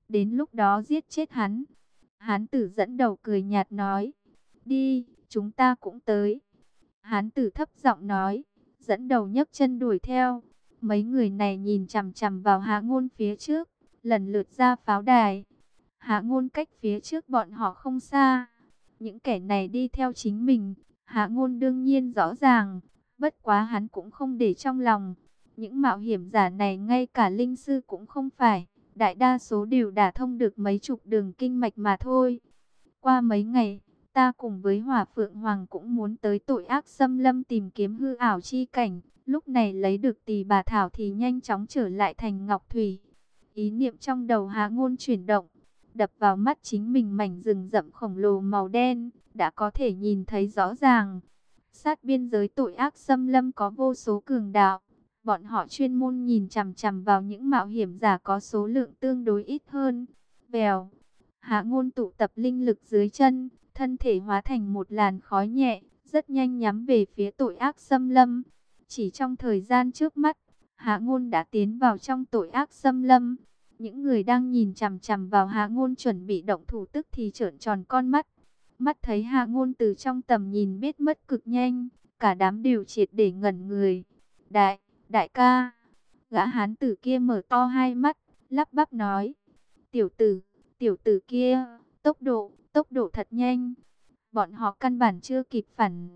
đến lúc đó giết chết hắn. Hán tử dẫn đầu cười nhạt nói, đi, chúng ta cũng tới. Hán tử thấp giọng nói, dẫn đầu nhấc chân đuổi theo. Mấy người này nhìn chằm chằm vào Hạ Ngôn phía trước, lần lượt ra pháo đài. Hạ Ngôn cách phía trước bọn họ không xa. Những kẻ này đi theo chính mình, Hạ Ngôn đương nhiên rõ ràng, bất quá hắn cũng không để trong lòng. Những mạo hiểm giả này ngay cả linh sư cũng không phải, đại đa số đều đả thông được mấy chục đường kinh mạch mà thôi. Qua mấy ngày, ta cùng với Hỏa Phượng Hoàng cũng muốn tới Tội Ác Xâm Lâm tìm kiếm hư ảo chi cảnh. Lúc này lấy được Tỳ Bà Thảo thì nhanh chóng trở lại thành Ngọc Thủy. Ý niệm trong đầu Hạ Ngôn chuyển động, đập vào mắt chính mình mảnh rừng rậm khổng lồ màu đen, đã có thể nhìn thấy rõ ràng. Sát biên giới Tội Ác Xâm Lâm có vô số cường đạo. Bọn họ chuyên môn nhìn chằm chằm vào những mạo hiểm giả có số lượng tương đối ít hơn. Vèo, Hạ Ngôn tụ tập linh lực dưới chân, thân thể hóa thành một làn khói nhẹ, rất nhanh nhắm về phía Tội Ác Xâm Lâm. Chỉ trong thời gian trước mắt, Hạ Ngôn đã tiến vào trong Tội Ác Xâm Lâm. Những người đang nhìn chằm chằm vào Hạ Ngôn chuẩn bị động thủ tức thì trợn tròn con mắt. Mắt thấy Hạ Ngôn từ trong tầm nhìn biết mất cực nhanh, cả đám đều triệt để ngẩn người. Đại ca, gã hán tử kia mở to hai mắt, lắp bắp nói, tiểu tử kia, tốc độ thật nhanh. Bọn họ căn bản chưa kịp phản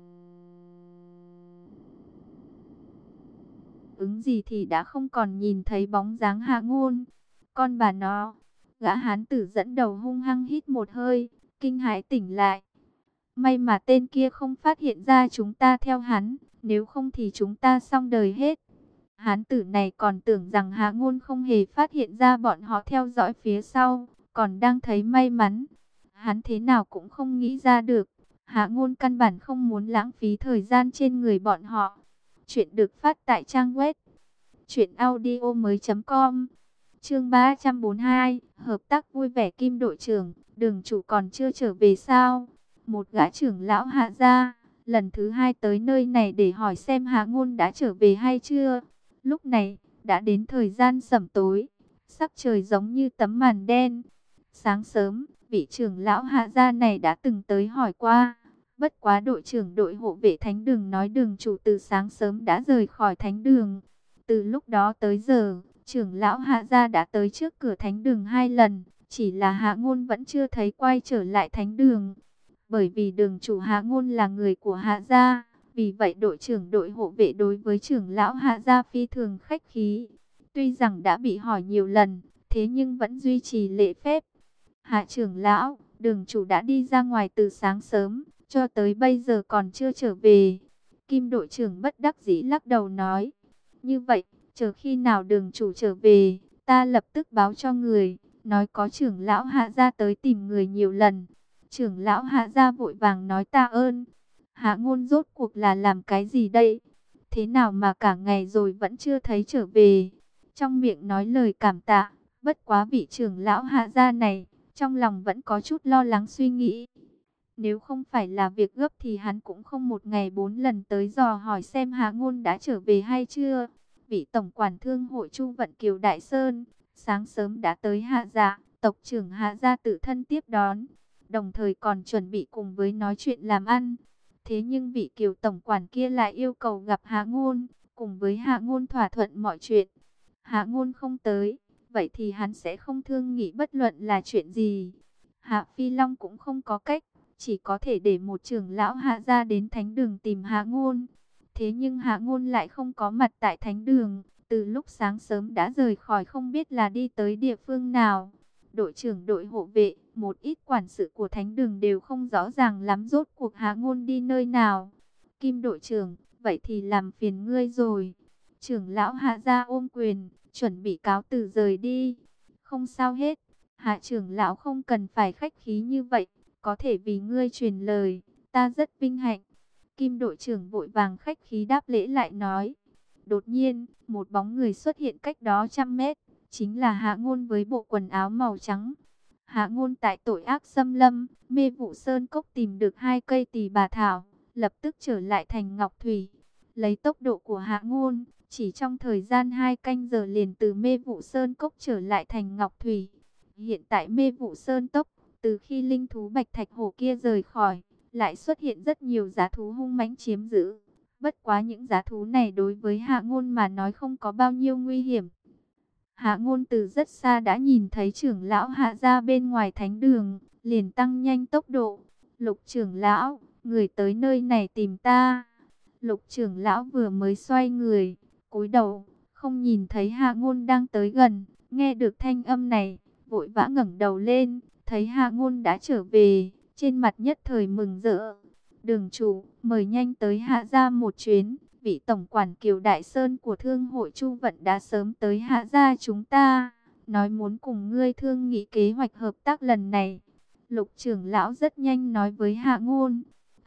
ứng gì thì đã không còn nhìn thấy bóng dáng Hạ Ngôn. Con bà nó, gã hán tử dẫn đầu hung hăng hít một hơi, kinh hãi tỉnh lại. May mà tên kia không phát hiện ra chúng ta theo hắn, nếu không thì chúng ta xong đời hết. Hán tử này còn tưởng rằng Hạ Ngôn không hề phát hiện ra bọn họ theo dõi phía sau, còn đang thấy may mắn. Hắn thế nào cũng không nghĩ ra được, Hạ Ngôn căn bản không muốn lãng phí thời gian trên người bọn họ. Chuyện được phát tại trang web truyệnaudiomoi.com. Chương 342, hợp tác vui vẻ. Kim đội trưởng, Đường chủ còn chưa trở về sao? Một gã trưởng lão Hạ gia, lần thứ hai tới nơi này để hỏi xem Hạ Ngôn đã trở về hay chưa. Lúc này, đã đến thời gian sẩm tối, sắc trời giống như tấm màn đen. Sáng sớm, vị trưởng lão Hạ gia này đã từng tới hỏi qua. Bất quá đội trưởng đội hộ vệ thánh đường nói đường chủ từ sáng sớm đã rời khỏi thánh đường. Từ lúc đó tới giờ, trưởng lão Hạ gia đã tới trước cửa thánh đường 2 lần, chỉ là Hạ Ngôn vẫn chưa thấy quay trở lại thánh đường. Bởi vì đường chủ Hạ Ngôn là người của Hạ gia, vì vậy đội trưởng đội hộ vệ đối với trưởng lão Hạ gia phi thường khách khí. Tuy rằng đã bị hỏi nhiều lần, thế nhưng vẫn duy trì lễ phép. Hạ trưởng lão, đường chủ đã đi ra ngoài từ sáng sớm, cho tới bây giờ còn chưa trở về. Kim đội trưởng bất đắc dĩ lắc đầu nói. Như vậy, chờ khi nào đường chủ trở về, ta lập tức báo cho người, nói có trưởng lão Hạ gia tới tìm người nhiều lần. Trưởng lão Hạ gia vội vàng nói tạ ơn. Hạ Ngôn rốt cuộc là làm cái gì đây? Thế nào mà cả ngày rồi vẫn chưa thấy trở về? Trong miệng nói lời cảm tạ, bất quá vị trưởng lão Hạ gia này, trong lòng vẫn có chút lo lắng suy nghĩ. Nếu không phải là việc gấp thì hắn cũng không một ngày 4 lần tới dò hỏi xem Hạ Ngôn đã trở về hay chưa. Vị tổng quản thương hội Chu Vận Kiều Đại Sơn, sáng sớm đã tới Hạ gia, tộc trưởng Hạ gia tự thân tiếp đón, đồng thời còn chuẩn bị cùng với nói chuyện làm ăn. Thế nhưng vị Kiều tổng quản kia lại yêu cầu gặp Hạ Ngôn, cùng với Hạ Ngôn thỏa thuận mọi chuyện. Hạ Ngôn không tới, vậy thì hắn sẽ không thương nghị bất luận là chuyện gì. Hạ Phi Long cũng không có cách, chỉ có thể để một trưởng lão Hạ gia đến thánh đường tìm Hạ Ngôn. Thế nhưng Hạ Ngôn lại không có mặt tại thánh đường, từ lúc sáng sớm đã rời khỏi không biết là đi tới địa phương nào. Đội trưởng đội hộ vệ, một ít quản sự của thánh đường đều không rõ ràng lắm rốt cuộc Hạ Ngôn đi nơi nào. Kim đội trưởng, vậy thì làm phiền ngươi rồi. Trưởng lão Hạ gia ôm quyền, chuẩn bị cáo từ rời đi. Không sao hết, Hạ trưởng lão không cần phải khách khí như vậy, có thể vì ngươi truyền lời, ta rất vinh hạnh. Kim đội trưởng vội vàng khách khí đáp lễ lại nói. Đột nhiên, một bóng người xuất hiện cách đó 100 mét, chính là Hạ Ngôn với bộ quần áo màu trắng. Hạ Ngôn tại Tội Ác Xâm Lâm, Mê Vụ Sơn Cốc tìm được 2 cây Tỳ Bà Thảo, lập tức trở lại thành Ngọc Thủy. Lấy tốc độ của Hạ Ngôn, chỉ trong thời gian 2 canh giờ liền từ Mê Vụ Sơn Cốc trở lại thành Ngọc Thủy. Hiện tại Mê Vụ Sơn Tốc, từ khi linh thú bạch thạch hổ kia rời khỏi, lại xuất hiện rất nhiều dã thú hung mãnh chiếm giữ. Bất quá những dã thú này đối với Hạ Ngôn mà nói không có bao nhiêu nguy hiểm. Hạ Ngôn từ rất xa đã nhìn thấy trưởng lão Hạ gia bên ngoài thánh đường, liền tăng nhanh tốc độ. Lục trưởng lão, người tới nơi này tìm ta. Lục trưởng lão vừa mới xoay người, cúi đầu, không nhìn thấy Hạ Ngôn đang tới gần. Nghe được thanh âm này, vội vã ngẩng đầu lên, thấy Hạ Ngôn đã trở về, trên mặt nhất thời mừng rỡ. Đường chủ, mời nhanh tới Hạ gia một chuyến. Vị tổng quản Kiều Đại Sơn của Thương hội Chu Vận đã sớm tới Hạ gia chúng ta, nói muốn cùng ngươi thương nghị kế hoạch hợp tác lần này. Lục trưởng lão rất nhanh nói với Hạ Ngôn.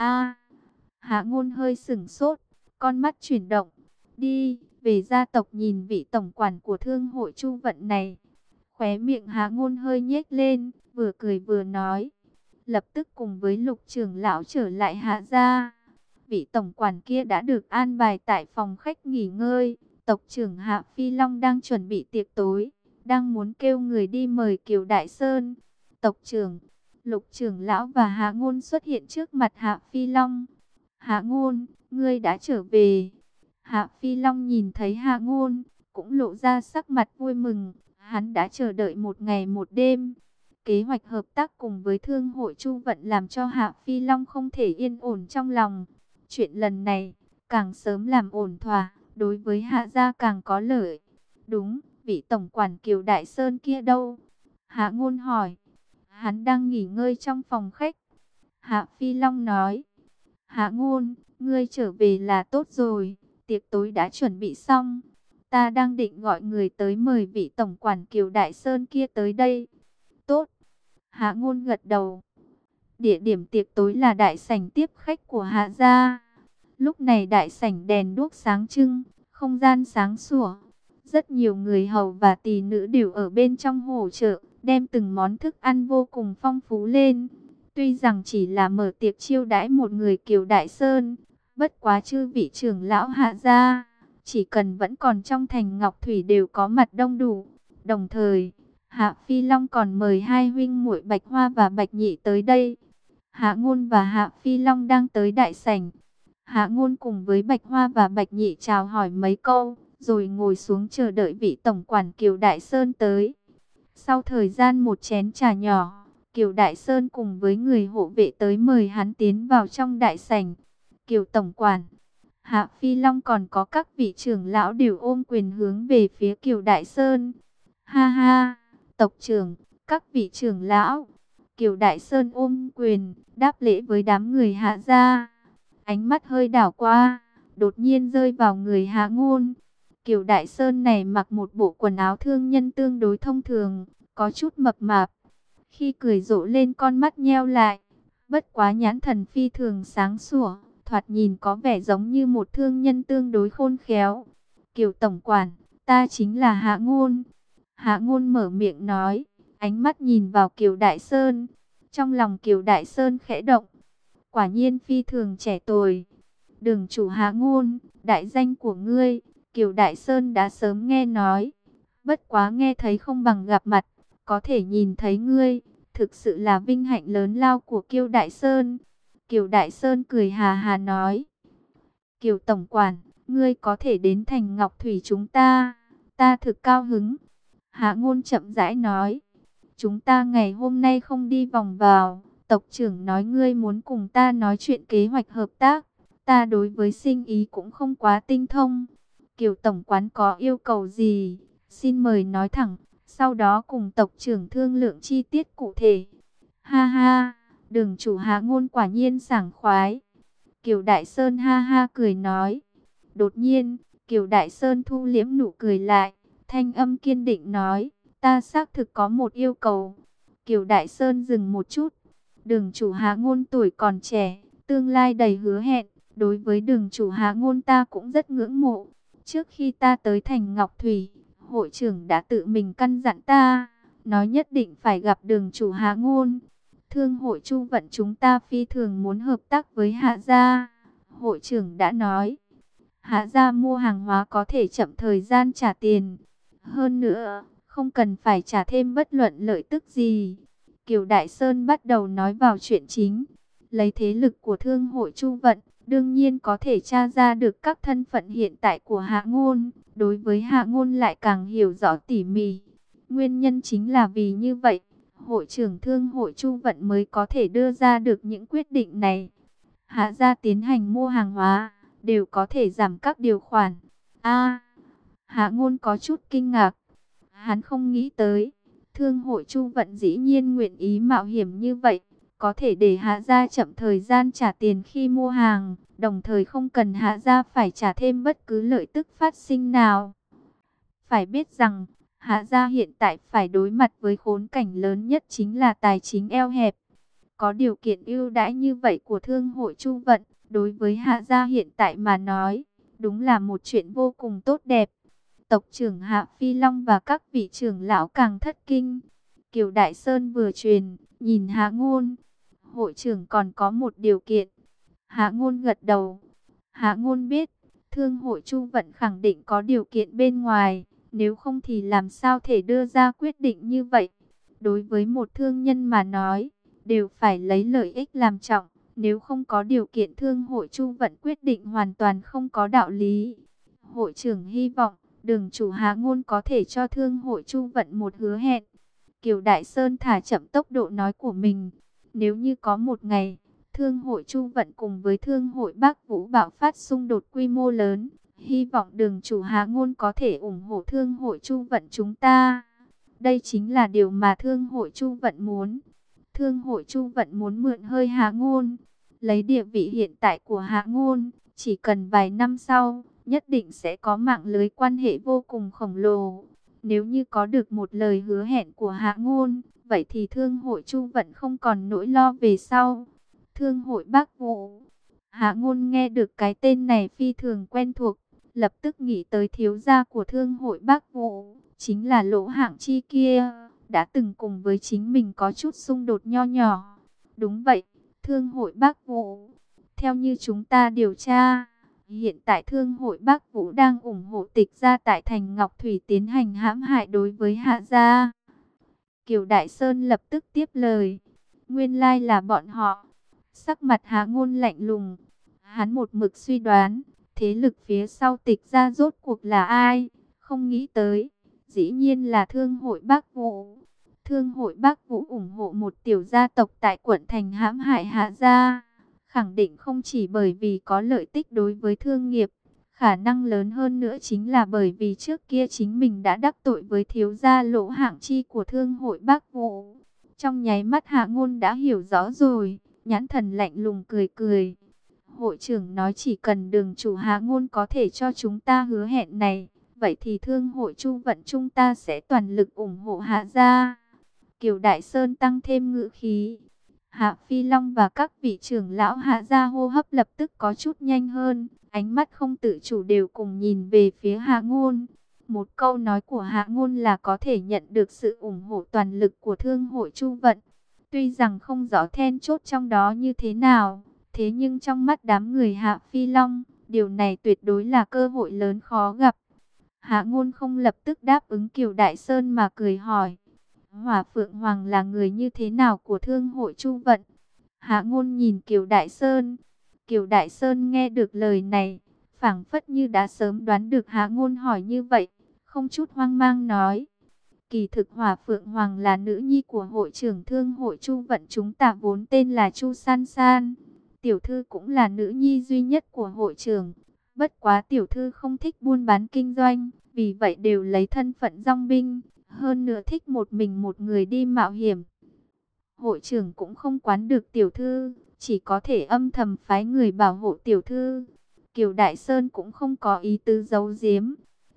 Hạ Ngôn hơi sửng sốt, con mắt chuyển động. Đi, về gia tộc nhìn vị tổng quản của Thương hội Chu Vận này. Khóe miệng Hạ Ngôn hơi nhếch lên, vừa cười vừa nói. Lập tức cùng với Lục trưởng lão trở lại Hạ gia. Vị tổng quản kia đã được an bài tại phòng khách nghỉ ngơi. Tộc trưởng Hạ Phi Long đang chuẩn bị tiệc tối, đang muốn kêu người đi mời Kiều Đại Sơn. Tộc trưởng, Lục trưởng lão và Hạ Ngôn xuất hiện trước mặt Hạ Phi Long. Hạ Ngôn, ngươi đã trở về. Hạ Phi Long nhìn thấy Hạ Ngôn, cũng lộ ra sắc mặt vui mừng. Hắn đã chờ đợi một ngày một đêm. Kế hoạch hợp tác cùng với Thương hội Chu Vận làm cho Hạ Phi Long không thể yên ổn trong lòng. Chuyện lần này, càng sớm làm ổn thỏa, đối với Hạ gia càng có lợi. Đúng, vị tổng quản Kiều Đại Sơn kia đâu? Hạ Ngôn hỏi. Hắn đang nghỉ ngơi trong phòng khách. Hạ Phi Long nói. Hạ Ngôn, ngươi trở về là tốt rồi, tiệc tối đã chuẩn bị xong. Ta đang định gọi người tới mời vị tổng quản Kiều Đại Sơn kia tới đây. Tốt. Hạ Ngôn gật đầu. Địa điểm tiệc tối là đại sảnh tiếp khách của Hạ gia. Lúc này đại sảnh đèn đuốc sáng trưng, không gian sáng sủa. Rất nhiều người hầu và tỳ nữ đều ở bên trong hỗ trợ, đem từng món thức ăn vô cùng phong phú lên. Tuy rằng chỉ là mở tiệc chiêu đãi một người Kiều Đại Sơn, bất quá chư vị trưởng lão Hạ gia, chỉ cần vẫn còn trong thành Ngọc Thủy đều có mặt đông đủ. Đồng thời, Hạ Phi Long còn mời hai huynh muội Bạch Hoa và Bạch Nhị tới đây. Hạ Ngôn và Hạ Phi Long đang tới đại sảnh. Hạ Ngôn cùng với Bạch Hoa và Bạch Nhị chào hỏi mấy câu, rồi ngồi xuống chờ đợi vị tổng quản Kiều Đại Sơn tới. Sau thời gian một chén trà nhỏ, Kiều Đại Sơn cùng với người hộ vệ tới mời hắn tiến vào trong đại sảnh. Kiều tổng quản, Hạ Phi Long còn có các vị trưởng lão đều ôm quyền hướng về phía Kiều Đại Sơn. Ha ha, tộc trưởng, các vị trưởng lão. Kiều Đại Sơn ôm quyền, đáp lễ với đám người Hạ gia. Ánh mắt hơi đảo qua, đột nhiên rơi vào người Hạ Ngôn. Kiều Đại Sơn này mặc một bộ quần áo thương nhân tương đối thông thường, có chút mập mạp. Khi cười rộ lên con mắt nheo lại, bất quá nhãn thần phi thường sáng sủa, thoạt nhìn có vẻ giống như một thương nhân tương đối khôn khéo. Kiều tổng quản, ta chính là Hạ Ngôn. Hạ Ngôn mở miệng nói, ánh mắt nhìn vào Kiều Đại Sơn. Trong lòng Kiều Đại Sơn khẽ động. Quả nhiên phi thường trẻ tuổi. Đường chủ Hạ Ngôn, đại danh của ngươi, Kiều Đại Sơn đã sớm nghe nói. Bất quá nghe thấy không bằng gặp mặt, có thể nhìn thấy ngươi, thực sự là vinh hạnh lớn lao của Kiều Đại Sơn. Kiều Đại Sơn cười hà hà nói. Kiều tổng quản, ngươi có thể đến thành Ngọc Thủy chúng ta thực cao hứng. Hạ Ngôn chậm rãi nói. Chúng ta ngày hôm nay không đi vòng vào. Tộc trưởng nói ngươi muốn cùng ta nói chuyện kế hoạch hợp tác. Ta đối với sinh ý cũng không quá tinh thông. Kiều tổng quán có yêu cầu gì? Xin mời nói thẳng. Sau đó cùng tộc trưởng thương lượng chi tiết cụ thể. Ha ha, đường chủ Hạ Ngôn quả nhiên sảng khoái. Kiều Đại Sơn ha ha cười nói. Đột nhiên, Kiều Đại Sơn thu liễm nụ cười lại. Thanh âm kiên định nói. Ta xác thực có một yêu cầu. Kiều Đại Sơn dừng một chút. Đường chủ Hạ Ngôn tuổi còn trẻ, tương lai đầy hứa hẹn. Đối với đường chủ Hạ Ngôn ta cũng rất ngưỡng mộ. Trước khi ta tới thành Ngọc Thủy, hội trưởng đã tự mình căn dặn ta, nói nhất định phải gặp đường chủ Hạ Ngôn. Thương hội Chu Vận chúng ta phi thường muốn hợp tác với Hạ gia. Hội trưởng đã nói, Hạ gia mua hàng hóa có thể chậm thời gian trả tiền. Hơn nữa, không cần phải trả thêm bất luận lợi tức gì. Kiều Đại Sơn bắt đầu nói vào chuyện chính. Lấy thế lực của thương hội Chu Vận, đương nhiên có thể tra ra được các thân phận hiện tại của Hạ Ngôn. Đối với Hạ Ngôn lại càng hiểu rõ tỉ mỉ. Nguyên nhân chính là vì như vậy, hội trưởng thương hội Chu Vận mới có thể đưa ra được những quyết định này. Hạ gia tiến hành mua hàng hóa, đều có thể giảm các điều khoản. Hạ Ngôn có chút kinh ngạc. Hắn không nghĩ tới, thương hội Chu Vận dĩ nhiên nguyện ý mạo hiểm như vậy, có thể để Hạ gia chậm thời gian trả tiền khi mua hàng, đồng thời không cần Hạ gia phải trả thêm bất cứ lợi tức phát sinh nào. Phải biết rằng, Hạ gia hiện tại phải đối mặt với khốn cảnh lớn nhất chính là tài chính eo hẹp. Có điều kiện ưu đãi như vậy của thương hội Chu Vận, đối với Hạ gia hiện tại mà nói, đúng là một chuyện vô cùng tốt đẹp. Tộc trưởng Hạ Phi Long và các vị trưởng lão càng thất kinh. Kiều Đại Sơn vừa truyền, nhìn Hạ Ngôn. Hội trưởng còn có một điều kiện. Hạ Ngôn gật đầu. Hạ Ngôn biết, thương hội Chu Vận khẳng định có điều kiện bên ngoài. Nếu không thì làm sao thể đưa ra quyết định như vậy. Đối với một thương nhân mà nói, đều phải lấy lợi ích làm trọng. Nếu không có điều kiện thương hội Chu Vận quyết định hoàn toàn không có đạo lý. Hội trưởng hy vọng Đường chủ Hạ Ngôn có thể cho thương hội Chu Vận một hứa hẹn. Kiều Đại Sơn thả chậm tốc độ nói của mình. Nếu như có một ngày, thương hội Chu Vận cùng với thương hội Bắc Vũ bạo phát xung đột quy mô lớn, hy vọng đường chủ Hạ Ngôn có thể ủng hộ thương hội Chu Vận chúng ta. Đây chính là điều mà thương hội Chu Vận muốn. Thương hội Chu Vận muốn mượn hơi Hạ Ngôn, lấy địa vị hiện tại của Hạ Ngôn, chỉ cần vài năm sau, nhất định sẽ có mạng lưới quan hệ vô cùng khổng lồ. Nếu như có được một lời hứa hẹn của Hạ Ngôn, vậy thì thương hội Chu Vận không còn nỗi lo về sau. Thương hội Bắc Vũ. Hạ Ngôn nghe được cái tên này phi thường quen thuộc, lập tức nghĩ tới thiếu gia của thương hội Bắc Vũ, chính là Lỗ Hạng Chi kia, đã từng cùng với chính mình có chút xung đột nho nhỏ. Đúng vậy, thương hội Bắc Vũ. Theo như chúng ta điều tra, hiện tại thương hội Bắc Vũ đang ủng hộ Tịch gia tại thành Ngọc Thủy tiến hành hãm hại đối với Hạ gia. Kiều Đại Sơn lập tức tiếp lời. Nguyên lai là bọn họ. Sắc mặt Hạ Ngôn lạnh lùng. Hắn một mực suy đoán, thế lực phía sau Tịch gia rốt cuộc là ai? Không nghĩ tới, dĩ nhiên là thương hội Bắc Vũ. Thương hội Bắc Vũ ủng hộ một tiểu gia tộc tại quận thành hãm hại Hạ gia. Khẳng định không chỉ bởi vì có lợi ích đối với thương nghiệp, khả năng lớn hơn nữa chính là bởi vì trước kia chính mình đã đắc tội với thiếu gia Lỗ Hạng Chi của thương hội Bắc Vũ. Trong nháy mắt Hạ Ngôn đã hiểu rõ rồi, nhãn thần lạnh lùng cười cười. Hội trưởng nói chỉ cần đường chủ Hạ Ngôn có thể cho chúng ta hứa hẹn này, vậy thì thương hội Chu Vận chúng ta sẽ toàn lực ủng hộ Hạ gia. Kiều Đại Sơn tăng thêm ngữ khí. Hạ Phi Long và các vị trưởng lão Hạ gia hô hấp lập tức có chút nhanh hơn, ánh mắt không tự chủ đều cùng nhìn về phía Hạ Ngôn. Một câu nói của Hạ Ngôn là có thể nhận được sự ủng hộ toàn lực của thương hội Chu Vận. Tuy rằng không rõ then chốt trong đó như thế nào, thế nhưng trong mắt đám người Hạ Phi Long, điều này tuyệt đối là cơ hội lớn khó gặp. Hạ Ngôn không lập tức đáp ứng Kiều Đại Sơn mà cười hỏi. Hỏa Phượng Hoàng là người như thế nào của thương hội Chu Vận? Hạ Ngôn nhìn Kiều Đại Sơn. Kiều Đại Sơn nghe được lời này, phảng phất như đã sớm đoán được Hạ Ngôn hỏi như vậy, không chút hoang mang nói. Kỳ thực Hỏa Phượng Hoàng là nữ nhi của hội trưởng thương hội Chu Vận chúng ta vốn tên là Chu San San. Tiểu thư cũng là nữ nhi duy nhất của hội trưởng. Bất quá tiểu thư không thích buôn bán kinh doanh, vì vậy đều lấy thân phận dong binh. Hơn nữa thích một mình một người đi mạo hiểm. Hội trưởng cũng không quán được tiểu thư, chỉ có thể âm thầm phái người bảo hộ tiểu thư. Kiều Đại Sơn cũng không có ý tứ giấu giếm.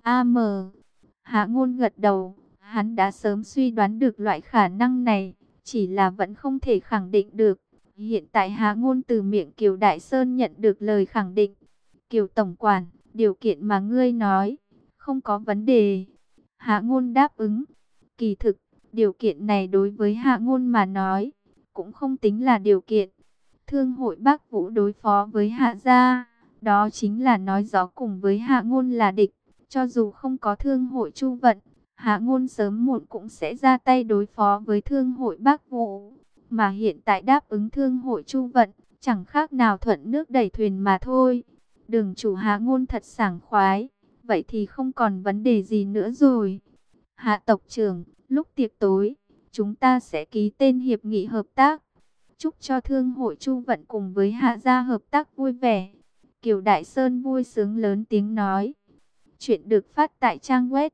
Hạ Ngôn gật đầu, hắn đã sớm suy đoán được loại khả năng này, chỉ là vẫn không thể khẳng định được. Hiện tại Hạ Ngôn từ miệng Kiều Đại Sơn nhận được lời khẳng định. Kiều tổng quản, điều kiện mà ngươi nói, không có vấn đề. Hạ Ngôn đáp ứng. Kỳ thực, điều kiện này đối với Hạ Ngôn mà nói, cũng không tính là điều kiện. Thương hội Bắc Vũ đối phó với Hạ gia, đó chính là nói rõ cùng với Hạ Ngôn là địch. Cho dù không có thương hội Chu Vận, Hạ Ngôn sớm muộn cũng sẽ ra tay đối phó với Thương hội Bắc Vũ, mà hiện tại đáp ứng Thương hội Chu Vận, chẳng khác nào thuận nước đẩy thuyền mà thôi. Đường chủ Hạ Ngôn thật sảng khoái, vậy thì không còn vấn đề gì nữa rồi. Hạ tộc trưởng, lúc tiệc tối, chúng ta sẽ ký tên hiệp nghị hợp tác. Chúc cho Thương hội Chu Vận cùng với Hạ gia hợp tác vui vẻ. Kiều Đại Sơn vui sướng lớn tiếng nói. Chuyện được phát tại trang web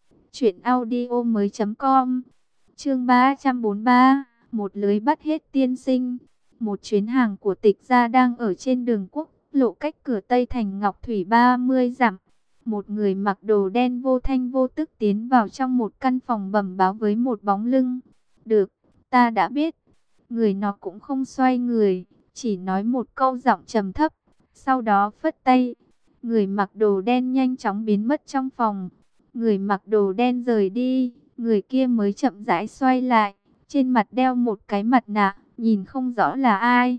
truyệnaudiomoi.com. Chương 343, một lưới bắt hết tiên sinh. Một chuyến hàng của Tịch gia đang ở trên đường quốc lộ cách cửa Tây thành Ngọc Thủy 30 dặm. Một người mặc đồ đen vô thanh vô tức tiến vào trong một căn phòng bẩm báo với một bóng lưng. Được, ta đã biết. Người nó cũng không xoay người, chỉ nói một câu giọng trầm thấp, sau đó phất tay. Người mặc đồ đen nhanh chóng biến mất trong phòng. Người mặc đồ đen rời đi, người kia mới chậm rãi xoay lại, trên mặt đeo một cái mặt nạ, nhìn không rõ là ai.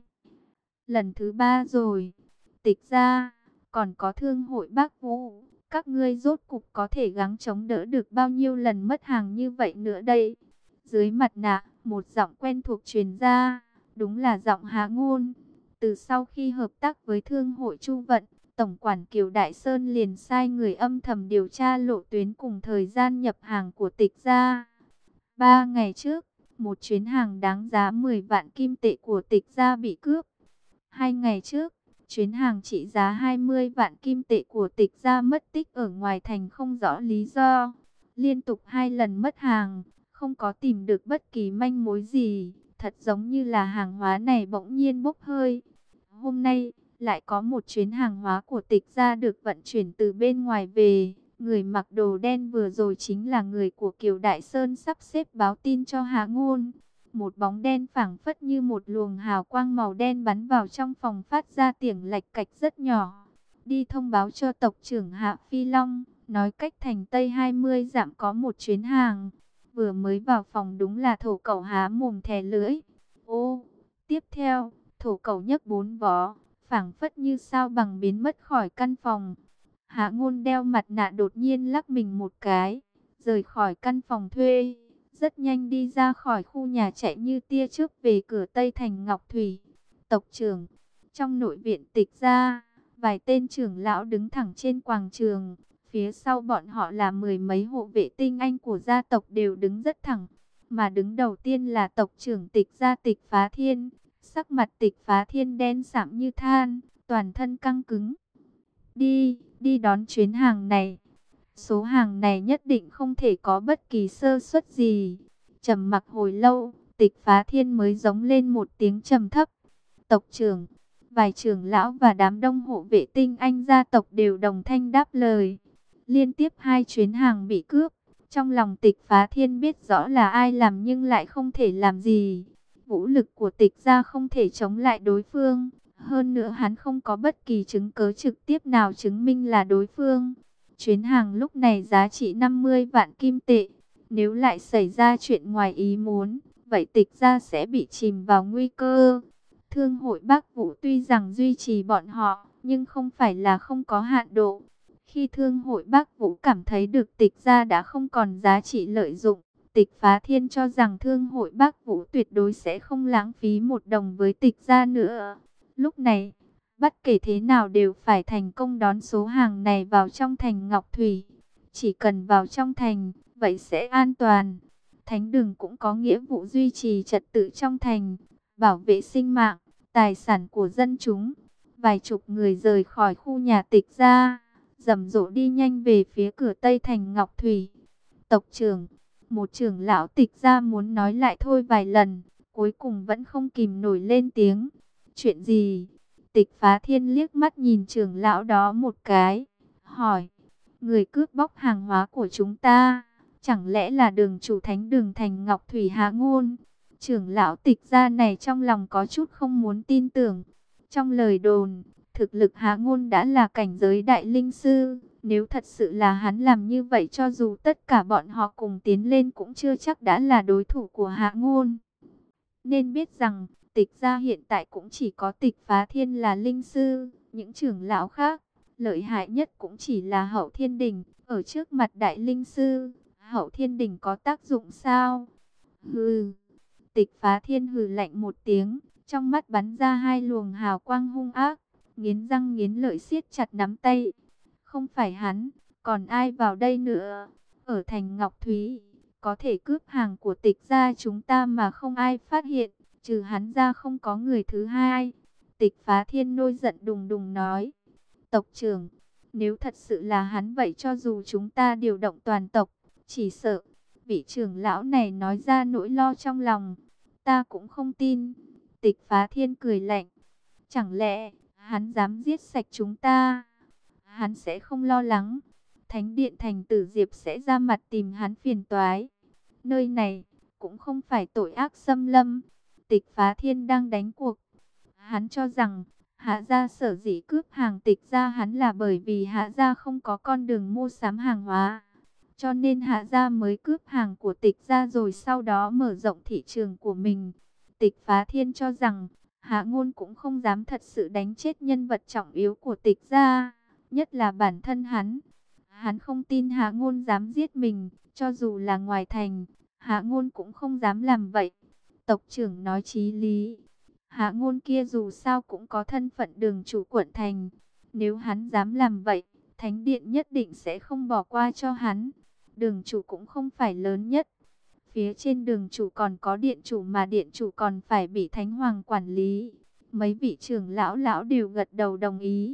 Lần thứ 3 rồi, Tịch gia, còn có Thương hội Bắc Vũ, các ngươi rốt cục có thể gắng chống đỡ được bao nhiêu lần mất hàng như vậy nữa đây? Dưới mặt nạ, một giọng quen thuộc truyền ra, đúng là giọng Hạ Ngôn. Từ sau khi hợp tác với Thương hội Chu Vận, Tổng quản Kiều Đại Sơn liền sai người âm thầm điều tra lộ tuyến cùng thời gian nhập hàng của Tịch gia. 3 ngày trước, một chuyến hàng đáng giá 10 vạn kim tệ của Tịch gia bị cướp. 2 ngày trước, chuyến hàng trị giá 20 vạn kim tệ của Tịch gia mất tích ở ngoài thành không rõ lý do. Liên tục 2 lần mất hàng, không có tìm được bất kỳ manh mối gì, thật giống như là hàng hóa này bỗng nhiên bốc hơi. Hôm nay, lại có một chuyến hàng hóa của Tịch gia được vận chuyển từ bên ngoài về. Người mặc đồ đen vừa rồi chính là người của Kiều Đại Sơn sắp xếp báo tin cho Hạ Ngôn. Một bóng đen phảng phất như một luồng hào quang màu đen bắn vào trong phòng, phát ra tiếng lạch cạch rất nhỏ. Đi thông báo cho tộc trưởng Hạ Phi Long, nói cách thành Tây 20 dặm có một chuyến hàng. Vừa mới vào phòng đúng là Thổ Cẩu há mồm thè lưỡi. Ô, tiếp theo, Thổ Cẩu nhấc 4 vó, phảng phất như sao bằng biến mất khỏi căn phòng. Hạ Ngôn đeo mặt nạ đột nhiên lắc mình một cái, rời khỏi căn phòng thuê, rất nhanh đi ra khỏi khu nhà, chạy như tia chớp về cửa Tây thành Ngọc Thủy. Tộc trưởng, trong nội viện Tịch gia, vài tên trưởng lão đứng thẳng trên quảng trường, phía sau bọn họ là 10 mấy hộ vệ tinh anh của gia tộc đều đứng rất thẳng, mà đứng đầu tiên là tộc trưởng Tịch gia Tịch Phá Thiên. Sắc mặt Tịch Phá Thiên đen sạm như than, toàn thân căng cứng. Đi đón chuyến hàng này. Số hàng này nhất định không thể có bất kỳ sơ suất gì. Trầm mặc hồi lâu, Tịch Phá Thiên mới giống lên một tiếng trầm thấp. Tộc trưởng, vài trưởng lão và đám đông hộ vệ tinh anh gia tộc đều đồng thanh đáp lời. Liên tiếp 2 chuyến hàng bị cướp. Trong lòng Tịch Phá Thiên biết rõ là ai làm nhưng lại không thể làm gì. Vũ lực của Tịch gia không thể chống lại đối phương. Hơn nữa hắn không có bất kỳ chứng cứ trực tiếp nào chứng minh là đối phương. Chuyến hàng lúc này giá trị 50 vạn kim tệ. Nếu lại xảy ra chuyện ngoài ý muốn, vậy Tịch gia sẽ bị chìm vào nguy cơ. Thương hội Bắc Vũ tuy rằng duy trì bọn họ, nhưng không phải là không có hạn độ. Khi Thương hội Bắc Vũ cảm thấy được Tịch gia đã không còn giá trị lợi dụng, Tịch Phá Thiên cho rằng Thương hội Bắc Vũ tuyệt đối sẽ không lãng phí một đồng với Tịch gia nữa. Lúc này, bất kể thế nào đều phải thành công đón số hàng này vào trong thành Ngọc Thủy. Chỉ cần vào trong thành, vậy sẽ an toàn. Thánh đường cũng có nghĩa vụ duy trì trật tự trong thành, bảo vệ sinh mạng, tài sản của dân chúng. Vài chục người rời khỏi khu nhà Tịch gia, rầm rộ đi nhanh về phía cửa Tây thành Ngọc Thủy. Tộc trưởng, một trưởng lão Tịch gia muốn nói lại thôi vài lần, cuối cùng vẫn không kìm nổi lên tiếng. Chuyện gì? Tịch Phá Thiên liếc mắt nhìn trưởng lão đó một cái, hỏi. Người cướp bóc hàng hóa của chúng ta, chẳng lẽ là đường chủ thánh đường thành Ngọc Thủy Hạ Ngôn? Trưởng lão Tịch gia này trong lòng có chút không muốn tin tưởng. Trong lời đồn, thực lực Hạ Ngôn đã là cảnh giới đại linh sư. Nếu thật sự là hắn làm như vậy, cho dù tất cả bọn họ cùng tiến lên cũng chưa chắc đã là đối thủ của Hạ Ngôn. Nên biết rằng, Tịch gia hiện tại cũng chỉ có Tịch Phá Thiên là linh sư. Những trưởng lão khác, lợi hại nhất cũng chỉ là Hậu Thiên Đình. Ở trước mặt đại linh sư, Hậu thiên đỉnh có tác dụng sao? Hừ. Tịch Phá Thiên hừ lạnh một tiếng, trong mắt bắn ra hai luồng hào quang hung ác, nghiến răng nghiến lợi siết chặt nắm tay. Không phải hắn, còn ai vào đây nữa? Ở thành Ngọc Thúy, có thể cướp hàng của Tịch gia chúng ta mà không ai phát hiện, trừ hắn ra không có người thứ hai. Tịch Phá Thiên nổi giận đùng đùng nói: "Tộc trưởng, nếu thật sự là hắn vậy, cho dù chúng ta điều động toàn tộc, chỉ sợ..." Vị trưởng lão này nói ra nỗi lo trong lòng. "Ta cũng không tin." Tịch Phá Thiên cười lạnh: "Chẳng lẽ hắn dám giết sạch chúng ta? Hắn sẽ không lo lắng Thánh điện thành Tử Diệp sẽ ra mặt tìm hắn phiền toái. Nơi này cũng không phải tội ác xâm lâm." Tịch Phá Thiên đang đánh cuộc. Hắn cho rằng Hạ gia sở dĩ cướp hàng Tịch gia hắn là bởi vì Hạ gia không có con đường mua sắm hàng hóa, cho nên Hạ gia mới cướp hàng của Tịch gia rồi sau đó mở rộng thị trường của mình. Tịch Phá Thiên cho rằng Hạ Ngôn cũng không dám thật sự đánh chết nhân vật trọng yếu của Tịch gia, nhất là bản thân hắn. Hắn không tin Hạ Ngôn dám giết mình, cho dù là ngoài thành, Hạ Ngôn cũng không dám làm vậy. Tộc trưởng nói chí lý. Hạ Ngôn kia dù sao cũng có thân phận đường chủ quận thành. Nếu hắn dám làm vậy, Thánh điện nhất định sẽ không bỏ qua cho hắn. Đường chủ cũng không phải lớn nhất. Phía trên đường chủ còn có điện chủ, mà điện chủ còn phải bị Thánh Hoàng quản lý. Mấy vị trưởng lão đều gật đầu đồng ý.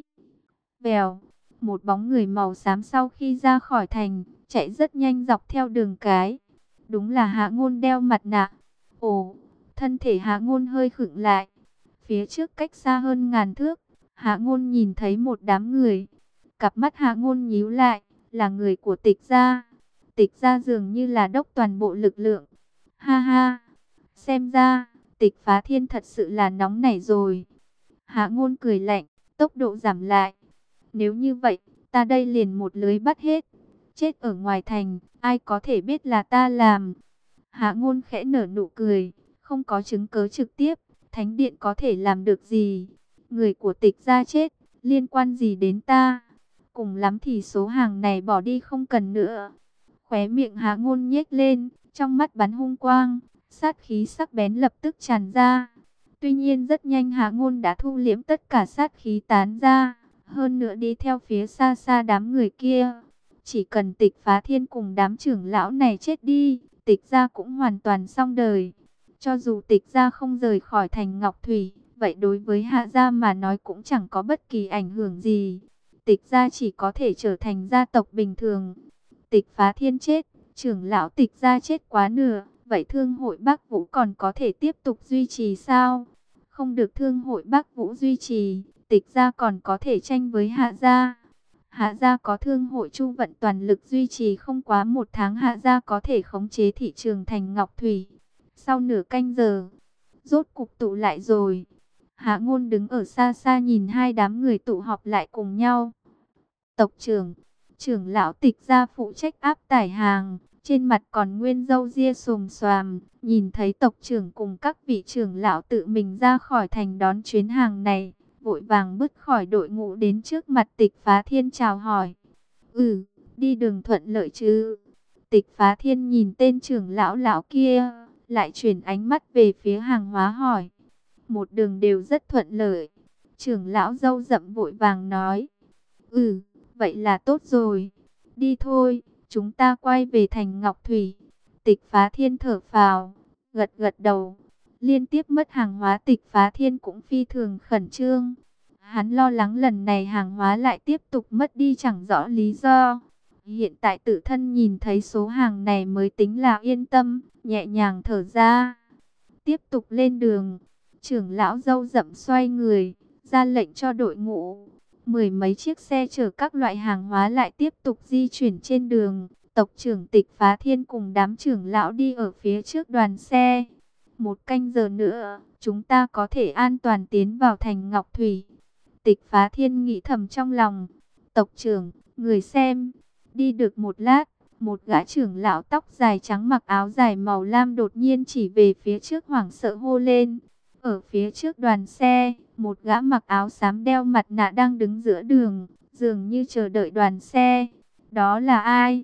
Vèo, một bóng người màu xám sau khi ra khỏi thành, chạy rất nhanh dọc theo đường cái. Đúng là Hạ Ngôn đeo mặt nạ. Ồ, thân thể Hạ Ngôn hơi khựng lại. Phía trước cách xa hơn ngàn thước, Hạ Ngôn nhìn thấy một đám người. Cặp mắt Hạ Ngôn nhíu lại, là người của Tịch gia. Tịch gia dường như là đốc toàn bộ lực lượng. Ha ha, xem ra Tịch Phá Thiên thật sự là nóng nảy rồi. Hạ Ngôn cười lạnh, tốc độ giảm lại. Nếu như vậy, ta đây liền một lưới bắt hết. Chết ở ngoài thành, ai có thể biết là ta làm. Hạ Ngôn khẽ nở nụ cười, không có chứng cớ trực tiếp, Thánh điện có thể làm được gì? Người của Tịch gia chết, liên quan gì đến ta? Cùng lắm thì số hàng này bỏ đi không cần nữa. Khóe miệng Hạ Ngôn nhếch lên, trong mắt bắn hung quang, sát khí sắc bén lập tức tràn ra. Tuy nhiên rất nhanh Hạ Ngôn đã thu liễm tất cả sát khí tán ra, hơn nữa đi theo phía xa xa đám người kia. Chỉ cần Tịch Phá Thiên cùng đám trưởng lão này chết đi, Tịch gia cũng hoàn toàn xong đời. Cho dù Tịch gia không rời khỏi thành Ngọc Thủy, vậy đối với Hạ gia mà nói cũng chẳng có bất kỳ ảnh hưởng gì. Tịch gia chỉ có thể trở thành gia tộc bình thường. Tịch Phá Thiên chết, trưởng lão Tịch gia chết quá nửa, vậy Thương hội Bắc Vũ còn có thể tiếp tục duy trì sao? Không được Thương hội Bắc Vũ duy trì, Tịch gia còn có thể tranh với Hạ gia. Hạ gia có Thương hội Chu Vận toàn lực duy trì, không quá một tháng Hạ gia có thể khống chế thị trường thành Ngọc Thủy. Sau nửa canh giờ, rốt cục tụ lại rồi. Hạ Ngôn đứng ở xa xa nhìn hai đám người tụ họp lại cùng nhau. Tộc trưởng, trưởng lão Tịch gia phụ trách áp tải hàng, trên mặt còn nguyên râu ria xồm xoàm, nhìn thấy tộc trưởng cùng các vị trưởng lão tự mình ra khỏi thành đón chuyến hàng này, vội vàng bước khỏi đội ngũ đến trước mặt Tịch Phá Thiên chào hỏi. Đi đường thuận lợi chứ? Tịch Phá Thiên nhìn tên trưởng lão kia, lại chuyển ánh mắt về phía hàng hóa hỏi. Một đường đều rất thuận lợi. Trưởng lão râu rậm vội vàng nói. Vậy là tốt rồi. Đi thôi, chúng ta quay về thành Ngọc Thủy. Tịch Phá Thiên thở phào, gật gật đầu. Liên tiếp mất hàng hóa, Tịch Phá Thiên cũng phi thường khẩn trương. Hắn lo lắng lần này hàng hóa lại tiếp tục mất đi chẳng rõ lý do. Hiện tại tự thân nhìn thấy số hàng này mới tính là yên tâm, nhẹ nhàng thở ra. Tiếp tục lên đường. Trưởng lão râu rậm xoay người, ra lệnh cho đội ngũ. Mười mấy chiếc xe chở các loại hàng hóa lại tiếp tục di chuyển trên đường. Tộc trưởng Tịch Phá Thiên cùng đám trưởng lão đi ở phía trước đoàn xe. Một canh giờ nữa, chúng ta có thể an toàn tiến vào thành Ngọc Thủy. Tịch Phá Thiên nghĩ thầm trong lòng. Tộc trưởng, người xem. Đi được một lát, một gã trưởng lão tóc dài trắng mặc áo dài màu lam đột nhiên chỉ về phía trước hoảng sợ hô lên. Ở phía trước đoàn xe, một gã mặc áo xám đeo mặt nạ đang đứng giữa đường, dường như chờ đợi đoàn xe. Đó là ai?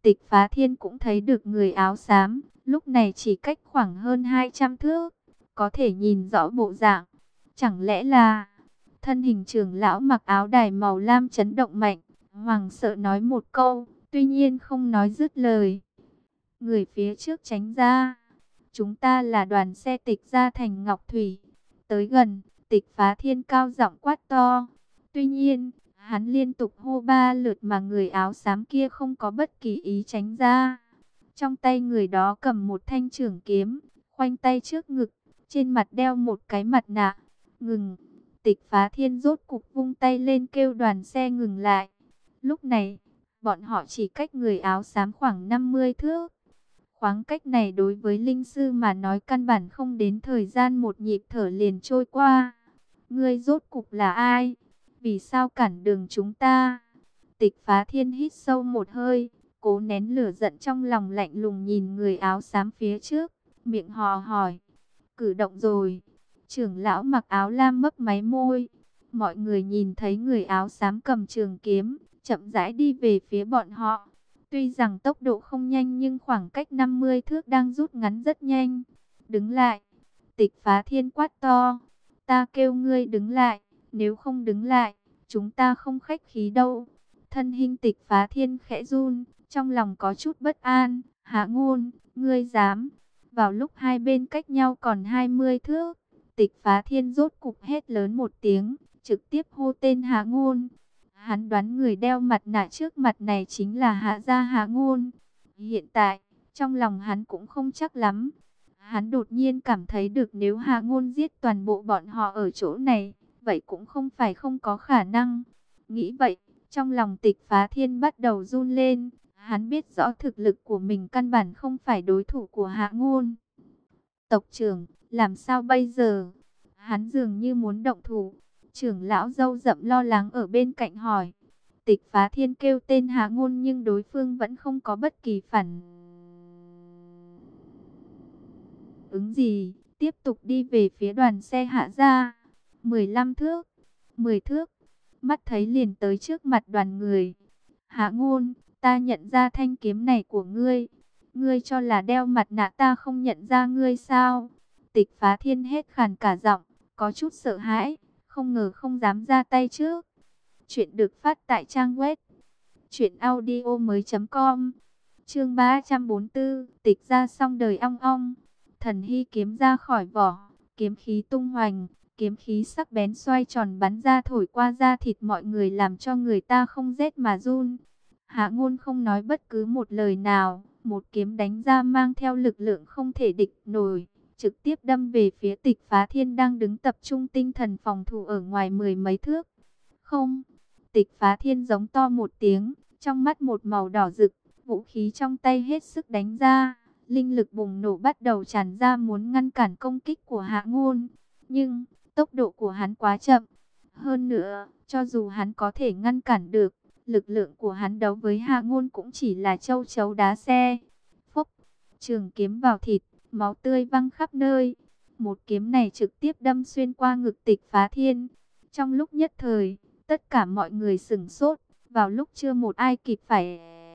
Tịch Phá Thiên cũng thấy được người áo xám, lúc này chỉ cách khoảng hơn 200 thước, có thể nhìn rõ bộ dạng. Chẳng lẽ là thân hình trưởng lão mặc áo đài màu lam chấn động mạnh, hoảng sợ nói một câu, tuy nhiên không nói dứt lời. Người phía trước tránh ra. Chúng ta là đoàn xe Tịch gia thành Ngọc Thủy. Tới gần, Tịch Phá Thiên cao giọng quát to. Tuy nhiên, hắn liên tục hô 3 lượt mà người áo xám kia không có bất kỳ ý tránh ra. Trong tay người đó cầm một thanh trường kiếm, khoanh tay trước ngực, trên mặt đeo một cái mặt nạ. Ngừng! Tịch Phá Thiên rốt cục vung tay lên kêu đoàn xe ngừng lại. Lúc này, bọn họ chỉ cách người áo xám khoảng 50 thước. Khoảng cách này đối với linh sư mà nói căn bản không đến thời gian một nhịp thở liền trôi qua. Ngươi rốt cục là ai? Vì sao cản đường chúng ta? Tịch Phá Thiên hít sâu một hơi, cố nén lửa giận trong lòng, lạnh lùng nhìn người áo xám phía trước, miệng hò hỏi. Cử động rồi. Trưởng lão mặc áo lam mấp máy môi. Mọi người nhìn thấy người áo xám cầm trường kiếm, chậm rãi đi về phía bọn họ. Tuy rằng tốc độ không nhanh nhưng khoảng cách 50 thước đang rút ngắn rất nhanh. Đứng lại. Tịch Phá Thiên quát to. Ta kêu ngươi đứng lại. Nếu không đứng lại, chúng ta không khách khí đâu. Thân hình Tịch Phá Thiên khẽ run, trong lòng có chút bất an. Hạ Ngôn, ngươi dám. Vào lúc hai bên cách nhau còn 20 thước, Tịch Phá Thiên rốt cục hét lớn một tiếng, trực tiếp hô tên Hạ Ngôn. Hắn đoán người đeo mặt nạ trước mặt này chính là Hạ gia Hạ Ngôn. Hiện tại, trong lòng hắn cũng không chắc lắm. Hắn đột nhiên cảm thấy được nếu Hạ Ngôn giết toàn bộ bọn họ ở chỗ này, vậy cũng không phải không có khả năng. Nghĩ vậy, trong lòng Tịch Phá Thiên bắt đầu run lên. Hắn biết rõ thực lực của mình căn bản không phải đối thủ của Hạ Ngôn. Tộc trưởng, làm sao bây giờ? Hắn dường như muốn động thủ. Trưởng lão râu rậm lo lắng ở bên cạnh hỏi. Tịch Phá Thiên kêu tên Hạ Ngôn nhưng đối phương vẫn không có bất kỳ phản ứng gì. Tiếp tục đi về phía đoàn xe Hạ gia. 15 thước, 10 thước, mắt thấy liền tới trước mặt đoàn người. Hạ Ngôn, ta nhận ra thanh kiếm này của ngươi. Ngươi cho là đeo mặt nạ ta không nhận ra ngươi sao? Tịch Phá Thiên hét khàn cả giọng, có chút sợ hãi, không ngờ không dám ra tay trước. Chuyện được phát tại trang web truyệnaudiomoi.com. Chương 344, Tịch gia xong đời ong ong. Thần hy kiếm ra khỏi vỏ, kiếm khí tung hoành, kiếm khí sắc bén xoay tròn bắn ra thổi qua da thịt mọi người làm cho người ta không rét mà run. Hạ Ngôn không nói bất cứ một lời nào, một kiếm đánh ra mang theo lực lượng không thể địch nổi, trực tiếp đâm về phía Tịch Phá Thiên đang đứng tập trung tinh thần phòng thủ ở ngoài 10 mấy thước. Không! Tịch Phá Thiên giống to một tiếng, trong mắt một màu đỏ rực, vũ khí trong tay hết sức đánh ra, linh lực bùng nổ bắt đầu tràn ra muốn ngăn cản công kích của Hạ Ngôn. Nhưng, tốc độ của hắn quá chậm. Hơn nữa, cho dù hắn có thể ngăn cản được, lực lượng của hắn đấu với Hạ Ngôn cũng chỉ là châu chấu đá xe. Phốc, trường kiếm vào thịt, máu tươi văng khắp nơi. Một kiếm này trực tiếp đâm xuyên qua ngực Tịch Phá Thiên. Trong lúc nhất thời, tất cả mọi người sửng sốt, vào lúc chưa một ai kịp phải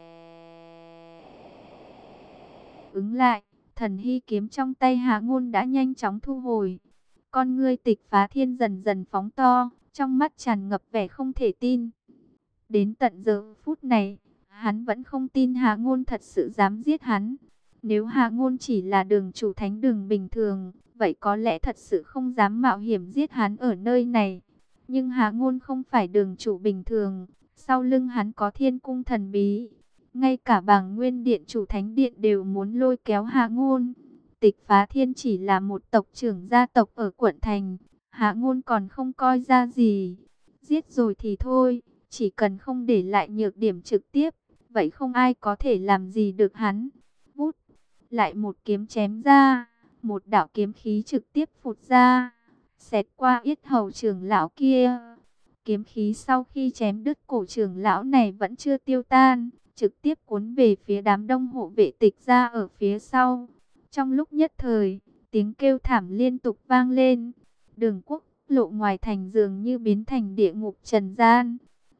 ứng lại, thần hy kiếm trong tay Hạ Ngôn đã nhanh chóng thu hồi. Con ngươi Tịch Phá Thiên dần dần phóng to, trong mắt tràn ngập vẻ không thể tin. Đến tận giờ phút này, hắn vẫn không tin Hạ Ngôn thật sự dám giết hắn. Nếu Hạ Ngôn chỉ là đường chủ thánh đường bình thường, vậy có lẽ thật sự không dám mạo hiểm giết hắn ở nơi này. Nhưng Hạ Ngôn không phải đường chủ bình thường, sau lưng hắn có thiên cung thần bí. Ngay cả Bàng Nguyên Điện chủ thánh điện đều muốn lôi kéo Hạ Ngôn. Tịch Phá Thiên chỉ là một tộc trưởng gia tộc ở quận thành, Hạ Ngôn còn không coi ra gì. Giết rồi thì thôi, chỉ cần không để lại nhược điểm trực tiếp, vậy không ai có thể làm gì được hắn. Vút, lại một kiếm chém ra, một đạo kiếm khí trực tiếp phụt ra, xẹt qua yết hầu trưởng lão kia. Kiếm khí sau khi chém đứt cổ trưởng lão này vẫn chưa tiêu tan, trực tiếp cuốn về phía đám đông hộ vệ Tịch gia ở phía sau. Trong lúc nhất thời, tiếng kêu thảm liên tục vang lên. Đường quốc lộ ngoài thành dường như biến thành địa ngục trần gian.